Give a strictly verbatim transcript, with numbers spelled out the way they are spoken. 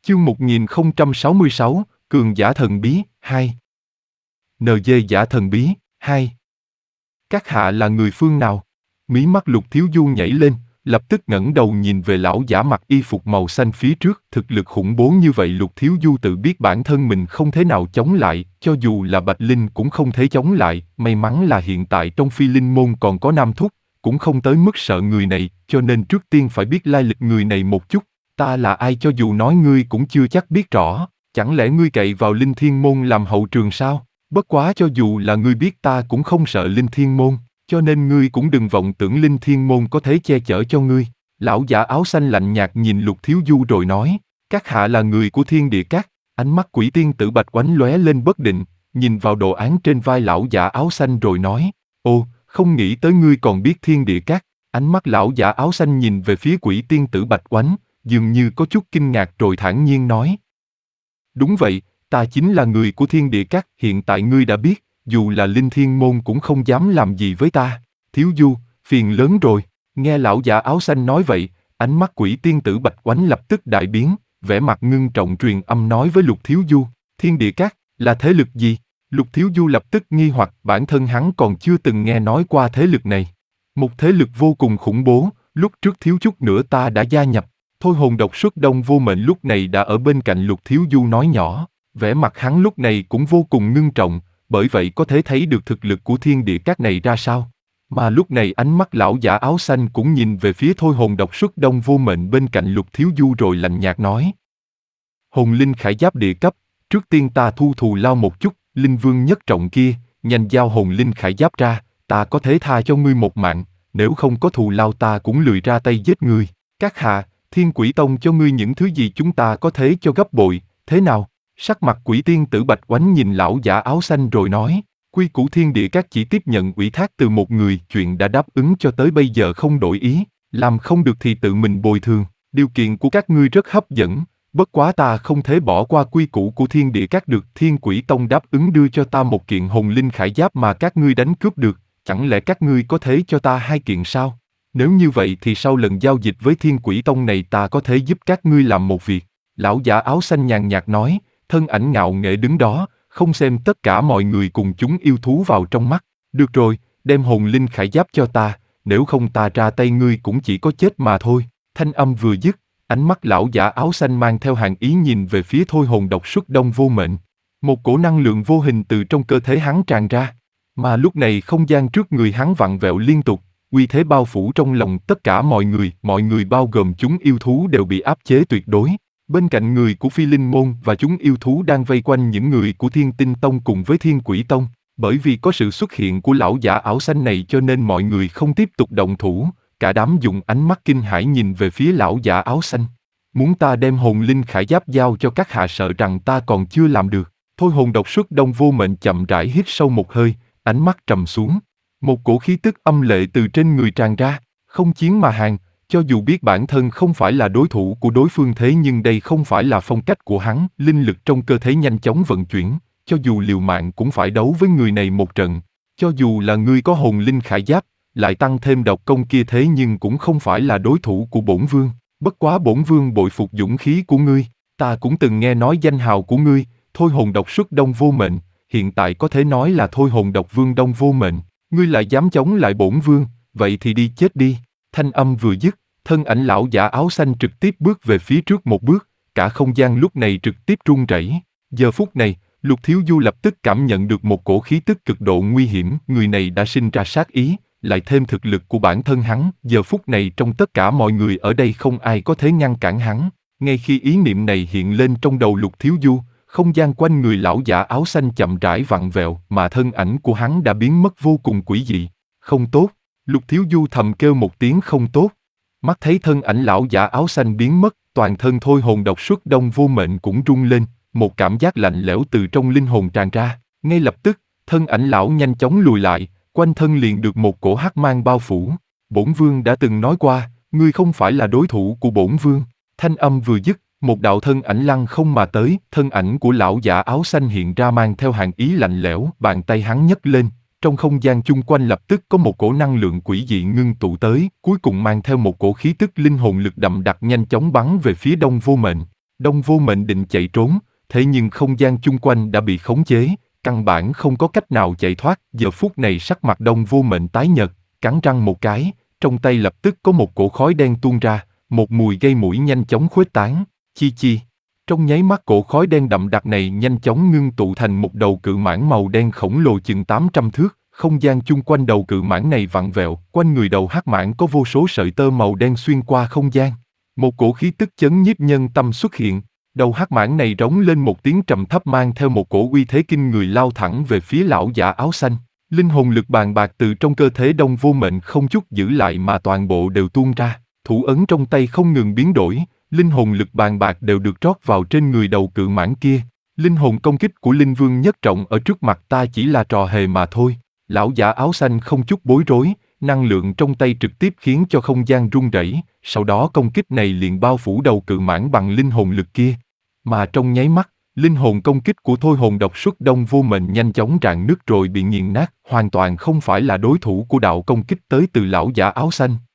Chương một nghìn không trăm sáu mươi sáu, Cường giả thần bí, hai. en giê giả thần bí, hai. Các hạ là người phương nào? Mí mắt Lục Thiếu Du nhảy lên, lập tức ngẩng đầu nhìn về lão giả mặc y phục màu xanh phía trước. Thực lực khủng bố như vậy Lục Thiếu Du tự biết bản thân mình không thể nào chống lại, cho dù là Bạch Linh cũng không thể chống lại. May mắn là hiện tại trong Phi Linh môn còn có Nam Thúc, cũng không tới mức sợ người này, cho nên trước tiên phải biết lai lịch người này một chút. Ta là ai cho dù nói ngươi cũng chưa chắc biết rõ, chẳng lẽ ngươi cậy vào Linh Thiên môn làm hậu trường sao? Bất quá cho dù là ngươi biết ta cũng không sợ Linh Thiên môn, cho nên ngươi cũng đừng vọng tưởng Linh Thiên môn có thể che chở cho ngươi. Lão giả áo xanh lạnh nhạt nhìn Lục Thiếu Du rồi nói, các hạ là người của Thiên Địa Các. Ánh mắt Quỷ Tiên Tử Bạch oánh lóe lên bất định, nhìn vào đồ án trên vai lão giả áo xanh rồi nói, ô, không nghĩ tới ngươi còn biết Thiên Địa Các. Ánh mắt lão giả áo xanh nhìn về phía Quỷ Tiên Tử Bạch oánh, dường như có chút kinh ngạc rồi thản nhiên nói. Đúng vậy, ta chính là người của Thiên Địa Các, hiện tại ngươi đã biết, dù là Linh Thiên môn cũng không dám làm gì với ta. Thiếu Du, phiền lớn rồi. Nghe lão giả áo xanh nói vậy, ánh mắt Quỷ Tiên Tử Bạch oánh lập tức đại biến, vẻ mặt ngưng trọng truyền âm nói với Lục Thiếu Du, Thiên Địa Các, là thế lực gì? Lục Thiếu Du lập tức nghi hoặc, bản thân hắn còn chưa từng nghe nói qua thế lực này. Một thế lực vô cùng khủng bố, lúc trước thiếu chút nữa ta đã gia nhập. Thôi Hồn Độc Xuất Đông Vô Mệnh lúc này đã ở bên cạnh Lục Thiếu Du nói nhỏ, vẻ mặt hắn lúc này cũng vô cùng ngưng trọng, bởi vậy có thể thấy được thực lực của Thiên Địa Các này ra sao. Mà lúc này ánh mắt lão giả áo xanh cũng nhìn về phía Thôi Hồn Độc Xuất Đông Vô Mệnh bên cạnh Lục Thiếu Du rồi lạnh nhạt nói. Hồn Linh Khải Giáp địa cấp, trước tiên ta thu thù lao một chút, Linh Vương nhất trọng kia, nhanh giao Hồn Linh Khải Giáp ra, ta có thể tha cho ngươi một mạng, nếu không có thù lao ta cũng lười ra tay giết ngươi. Các hạ, Thiên Quỷ Tông cho ngươi những thứ gì chúng ta có thể cho gấp bội, thế nào? Sắc mặt Quỷ Tiên Tử Bạch oánh nhìn lão giả áo xanh rồi nói, quy củ Thiên Địa Các chỉ tiếp nhận ủy thác từ một người, chuyện đã đáp ứng cho tới bây giờ không đổi ý, làm không được thì tự mình bồi thường, điều kiện của các ngươi rất hấp dẫn, bất quá ta không thể bỏ qua quy củ của Thiên Địa Các được. Thiên Quỷ Tông đáp ứng đưa cho ta một kiện Hồn Linh Khải Giáp mà các ngươi đánh cướp được, chẳng lẽ các ngươi có thể cho ta hai kiện sao? Nếu như vậy thì sau lần giao dịch với Thiên Quỷ Tông này ta có thể giúp các ngươi làm một việc. Lão giả áo xanh nhàn nhạt nói, thân ảnh ngạo nghễ đứng đó, không xem tất cả mọi người cùng chúng yêu thú vào trong mắt. Được rồi, đem Hồn Linh Khải Giáp cho ta, nếu không ta ra tay ngươi cũng chỉ có chết mà thôi. Thanh âm vừa dứt, ánh mắt lão giả áo xanh mang theo hàng ý nhìn về phía Thôi Hồn Độc Xuất Đông Vô Mệnh. Một cổ năng lượng vô hình từ trong cơ thể hắn tràn ra, mà lúc này không gian trước người hắn vặn vẹo liên tục. Uy thế bao phủ trong lòng tất cả mọi người, mọi người bao gồm chúng yêu thú đều bị áp chế tuyệt đối. Bên cạnh người của Phi Linh môn và chúng yêu thú đang vây quanh những người của Thiên Tinh Tông cùng với Thiên Quỷ Tông. Bởi vì có sự xuất hiện của lão giả áo xanh này cho nên mọi người không tiếp tục động thủ, cả đám dùng ánh mắt kinh hãi nhìn về phía lão giả áo xanh. Muốn ta đem Hồn Linh Khải Giáp giao cho các hạ sợ rằng ta còn chưa làm được. Thôi Hồn Độc Xuất Đông Vô Mệnh chậm rãi hít sâu một hơi, ánh mắt trầm xuống. Một cổ khí tức âm lệ từ trên người tràn ra, không chiến mà hàng, cho dù biết bản thân không phải là đối thủ của đối phương thế nhưng đây không phải là phong cách của hắn, linh lực trong cơ thể nhanh chóng vận chuyển, cho dù liều mạng cũng phải đấu với người này một trận, cho dù là ngươi có Hồn Linh Khải Giáp, lại tăng thêm độc công kia thế nhưng cũng không phải là đối thủ của bổn vương, bất quá bổn vương bội phục dũng khí của ngươi, ta cũng từng nghe nói danh hào của ngươi, Thôi Hồn Độc Xuất Đông Vô Mệnh, hiện tại có thể nói là Thôi Hồn Độc Vương Đông Vô Mệnh. Ngươi lại dám chống lại bổn vương, vậy thì đi chết đi. Thanh âm vừa dứt, thân ảnh lão giả áo xanh trực tiếp bước về phía trước một bước, cả không gian lúc này trực tiếp rung rẩy. Giờ phút này, Lục Thiếu Du lập tức cảm nhận được một cổ khí tức cực độ nguy hiểm, người này đã sinh ra sát ý, lại thêm thực lực của bản thân hắn, giờ phút này trong tất cả mọi người ở đây không ai có thể ngăn cản hắn. Ngay khi ý niệm này hiện lên trong đầu Lục Thiếu Du, không gian quanh người lão giả áo xanh chậm rãi vặn vẹo, mà thân ảnh của hắn đã biến mất vô cùng quỷ dị. Không tốt, Lục Thiếu Du thầm kêu một tiếng không tốt. Mắt thấy thân ảnh lão giả áo xanh biến mất, toàn thân Thôi Hồn Độc Xuất Đông Vô Mệnh cũng rung lên, một cảm giác lạnh lẽo từ trong linh hồn tràn ra. Ngay lập tức, thân ảnh lão nhanh chóng lùi lại, quanh thân liền được một cổ hắc mang bao phủ. Bổn vương đã từng nói qua, ngươi không phải là đối thủ của bổn vương. Thanh âm vừa dứt, một đạo thân ảnh lăng không mà tới, thân ảnh của lão giả áo xanh hiện ra mang theo hàng ý lạnh lẽo, bàn tay hắn nhấc lên, trong không gian chung quanh lập tức có một cổ năng lượng quỷ dị ngưng tụ tới, cuối cùng mang theo một cổ khí tức linh hồn lực đậm đặc nhanh chóng bắn về phía Đông Vô Mệnh. Đông Vô Mệnh định chạy trốn, thế nhưng không gian chung quanh đã bị khống chế, căn bản không có cách nào chạy thoát. Giờ phút này sắc mặt Đông Vô Mệnh tái nhợt, cắn răng một cái, trong tay lập tức có một cổ khói đen tuôn ra, một mùi gây mũi nhanh chóng khuếch tán, chi chi. Trong nháy mắt cổ khói đen đậm đặc này nhanh chóng ngưng tụ thành một đầu cự mãng màu đen khổng lồ chừng tám trăm thước, không gian chung quanh đầu cự mãng này vặn vẹo, quanh người đầu hắc mãng có vô số sợi tơ màu đen xuyên qua không gian. Một cổ khí tức chấn nhiếp nhân tâm xuất hiện, đầu hắc mãng này rống lên một tiếng trầm thấp mang theo một cổ uy thế kinh người lao thẳng về phía lão giả áo xanh. Linh hồn lực bàn bạc từ trong cơ thể Đông Vô Mệnh không chút giữ lại mà toàn bộ đều tuôn ra, thủ ấn trong tay không ngừng biến đổi, linh hồn lực bàn bạc đều được rót vào trên người đầu cự mãng kia. Linh hồn công kích của Linh Vương Nhất Trọng ở trước mặt ta chỉ là trò hề mà thôi. Lão giả áo xanh không chút bối rối, năng lượng trong tay trực tiếp khiến cho không gian rung rẩy, sau đó công kích này liền bao phủ đầu cự mãng bằng linh hồn lực kia. Mà trong nháy mắt, linh hồn công kích của thôi hồn độc xuất Đông Vô Mệnh nhanh chóng rạn nứt rồi bị nghiền nát, hoàn toàn không phải là đối thủ của đạo công kích tới từ lão giả áo xanh.